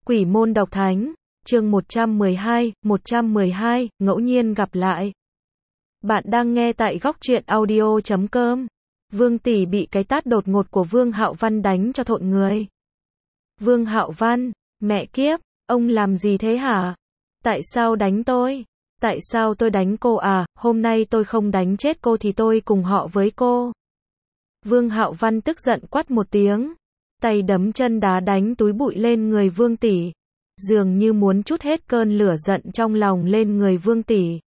Quỷ môn độc thánh, chương 112, ngẫu nhiên gặp lại. Bạn đang nghe tại góc truyện audio.com. Vương tỷ bị cái tát đột ngột của Vương Hạo Văn đánh cho thộn người. Vương Hạo Văn, mẹ kiếp, ông làm gì thế hả? Tại sao đánh tôi? Tại sao tôi đánh cô à? Hôm nay tôi không đánh chết cô thì tôi cùng họ với cô. Vương Hạo Văn tức giận quát một tiếng, tay đấm chân đá đánh túi bụi lên người Vương tỷ, dường như muốn trút hết cơn lửa giận trong lòng lên người Vương tỷ.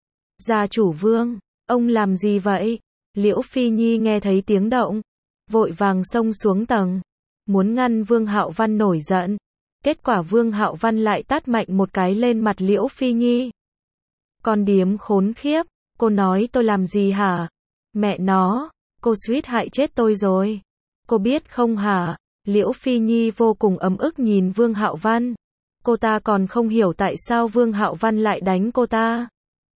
Gia chủ Vương, ông làm gì vậy? Liễu Phi Nhi nghe thấy tiếng động, vội vàng xông xuống tầng, muốn ngăn Vương Hạo Văn nổi giận. Kết quả Vương Hạo Văn lại tát mạnh một cái lên mặt Liễu Phi Nhi. Con điếm khốn khiếp, cô nói tôi làm gì hả? Mẹ nó, cô suýt hại chết tôi rồi. Cô biết không hả? Liễu Phi Nhi vô cùng ấm ức nhìn Vương Hạo Văn. Cô ta còn không hiểu tại sao Vương Hạo Văn lại đánh cô ta.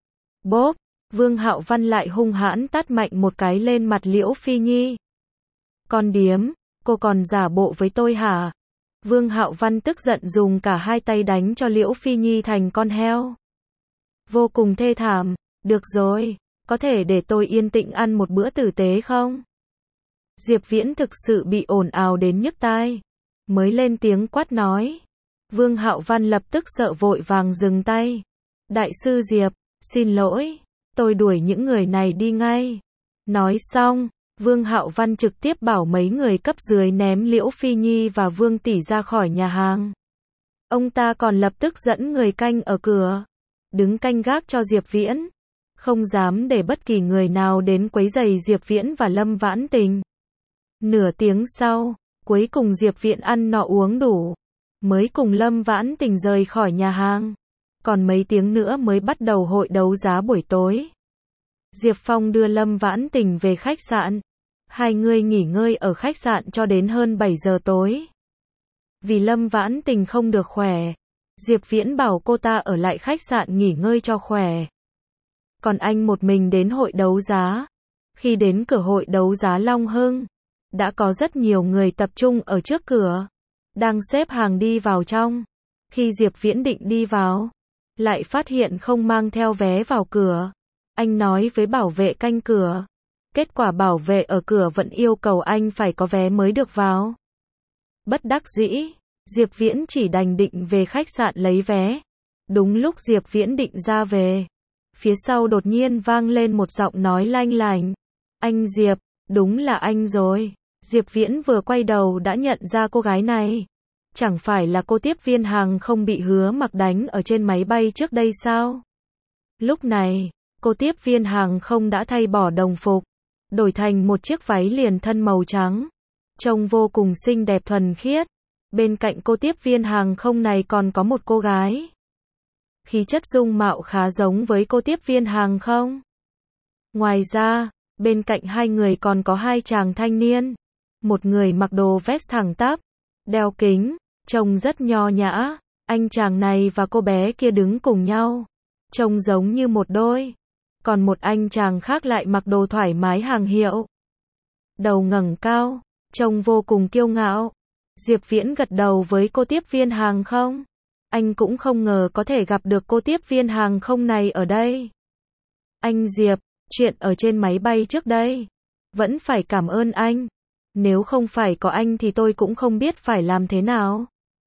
Bốp, Vương Hạo Văn lại hung hãn tát mạnh một cái lên mặt Liễu Phi Nhi. Con điếm, cô còn giả bộ với tôi hả? Vương Hạo Văn tức giận dùng cả hai tay đánh cho Liễu Phi Nhi thành con heo. Vô cùng thê thảm. Được rồi, có thể để tôi yên tĩnh ăn một bữa tử tế không? Diệp Viễn thực sự bị ồn ào đến nhức tai, mới lên tiếng quát nói. Vương Hạo Văn lập tức sợ vội vàng dừng tay. Đại sư Diệp, xin lỗi, tôi đuổi những người này đi ngay. Nói xong, Vương Hạo Văn trực tiếp bảo mấy người cấp dưới ném Liễu Phi Nhi và Vương tỷ ra khỏi nhà hàng. Ông ta còn lập tức dẫn người canh ở cửa, đứng canh gác cho Diệp Viễn, không dám để bất kỳ người nào đến quấy rầy Diệp Viễn và Lâm Vãn Tình. Nửa tiếng sau, cuối cùng Diệp Viễn ăn no uống đủ, mới cùng Lâm Vãn Tình rời khỏi nhà hàng. Còn mấy tiếng nữa mới bắt đầu hội đấu giá buổi tối. Diệp Phong đưa Lâm Vãn Tình về khách sạn. Hai người nghỉ ngơi ở khách sạn cho đến hơn 7 giờ tối. Vì Lâm Vãn Tình không được khỏe, Diệp Viễn bảo cô ta ở lại khách sạn nghỉ ngơi cho khỏe. Còn anh một mình đến hội đấu giá. Khi đến cửa hội đấu giá Long Hưng, đã có rất nhiều người tập trung ở trước cửa, đang xếp hàng đi vào trong. Khi Diệp Viễn định đi vào, lại phát hiện không mang theo vé vào cửa. Anh nói với bảo vệ canh cửa. Kết quả bảo vệ ở cửa vẫn yêu cầu anh phải có vé mới được vào. Bất đắc dĩ, Diệp Viễn chỉ đành định về khách sạn lấy vé. Đúng lúc Diệp Viễn định ra về, phía sau đột nhiên vang lên một giọng nói lanh lành. Anh Diệp, đúng là anh rồi. Diệp Viễn vừa quay đầu đã nhận ra cô gái này. Chẳng phải là cô tiếp viên hàng không bị Hứa Mặc đánh ở trên máy bay trước đây sao? Lúc này, cô tiếp viên hàng không đã thay bỏ đồng phục, đổi thành một chiếc váy liền thân màu trắng, trông vô cùng xinh đẹp thuần khiết. Bên cạnh cô tiếp viên hàng không này còn có một cô gái. Khí chất dung mạo khá giống với cô tiếp viên hàng không. Ngoài ra, bên cạnh hai người còn có hai chàng thanh niên. Một người mặc đồ vest thẳng tắp, đeo kính, trông rất nho nhã. Anh chàng này và cô bé kia đứng cùng nhau, trông giống như một đôi. Còn một anh chàng khác lại mặc đồ thoải mái hàng hiệu, đầu ngẩng cao, trông vô cùng kiêu ngạo. Diệp Viễn gật đầu với cô tiếp viên hàng không. Anh cũng không ngờ có thể gặp được cô tiếp viên hàng không này ở đây. Anh Diệp, chuyện ở trên máy bay trước đây, vẫn phải cảm ơn anh. Nếu không phải có anh thì tôi cũng không biết phải làm thế nào.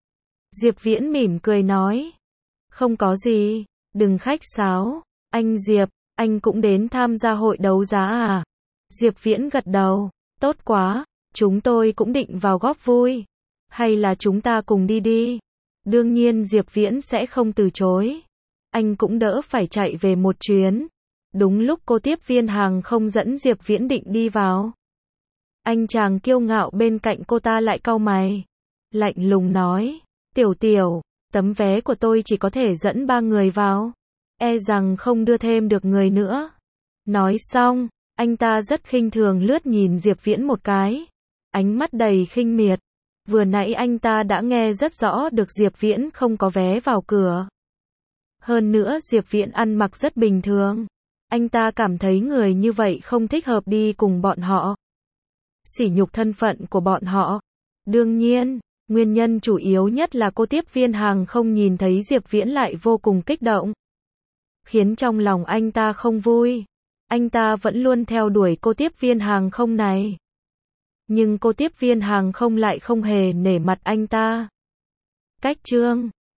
Diệp Viễn mỉm cười nói. Không có gì, đừng khách sáo. Anh Diệp, anh cũng đến tham gia hội đấu giá à? Diệp Viễn gật đầu. Tốt quá, chúng tôi cũng định vào góp vui. Hay là chúng ta cùng đi đi? Đương nhiên Diệp Viễn sẽ không từ chối. Anh cũng đỡ phải chạy về một chuyến. Đúng lúc cô tiếp viên hàng không dẫn Diệp Viễn định đi vào, anh chàng kiêu ngạo bên cạnh cô ta lại cau mày, lạnh lùng nói. Tiểu tiểu, tấm vé của tôi chỉ có thể dẫn 3 người vào, e rằng không đưa thêm được người nữa. Nói xong, anh ta rất khinh thường lướt nhìn Diệp Viễn một cái, ánh mắt đầy khinh miệt. Vừa nãy anh ta đã nghe rất rõ được Diệp Viễn không có vé vào cửa. Hơn nữa Diệp Viễn ăn mặc rất bình thường. Anh ta cảm thấy người như vậy không thích hợp đi cùng bọn họ, sỉ nhục thân phận của bọn họ. Đương nhiên, Nguyên nhân chủ yếu nhất là cô tiếp viên hàng không nhìn thấy Diệp Viễn lại vô cùng kích động, khiến trong lòng anh ta không vui. Anh ta vẫn luôn theo đuổi cô tiếp viên hàng không này, nhưng cô tiếp viên hàng không lại không hề nể mặt anh ta. Cách chương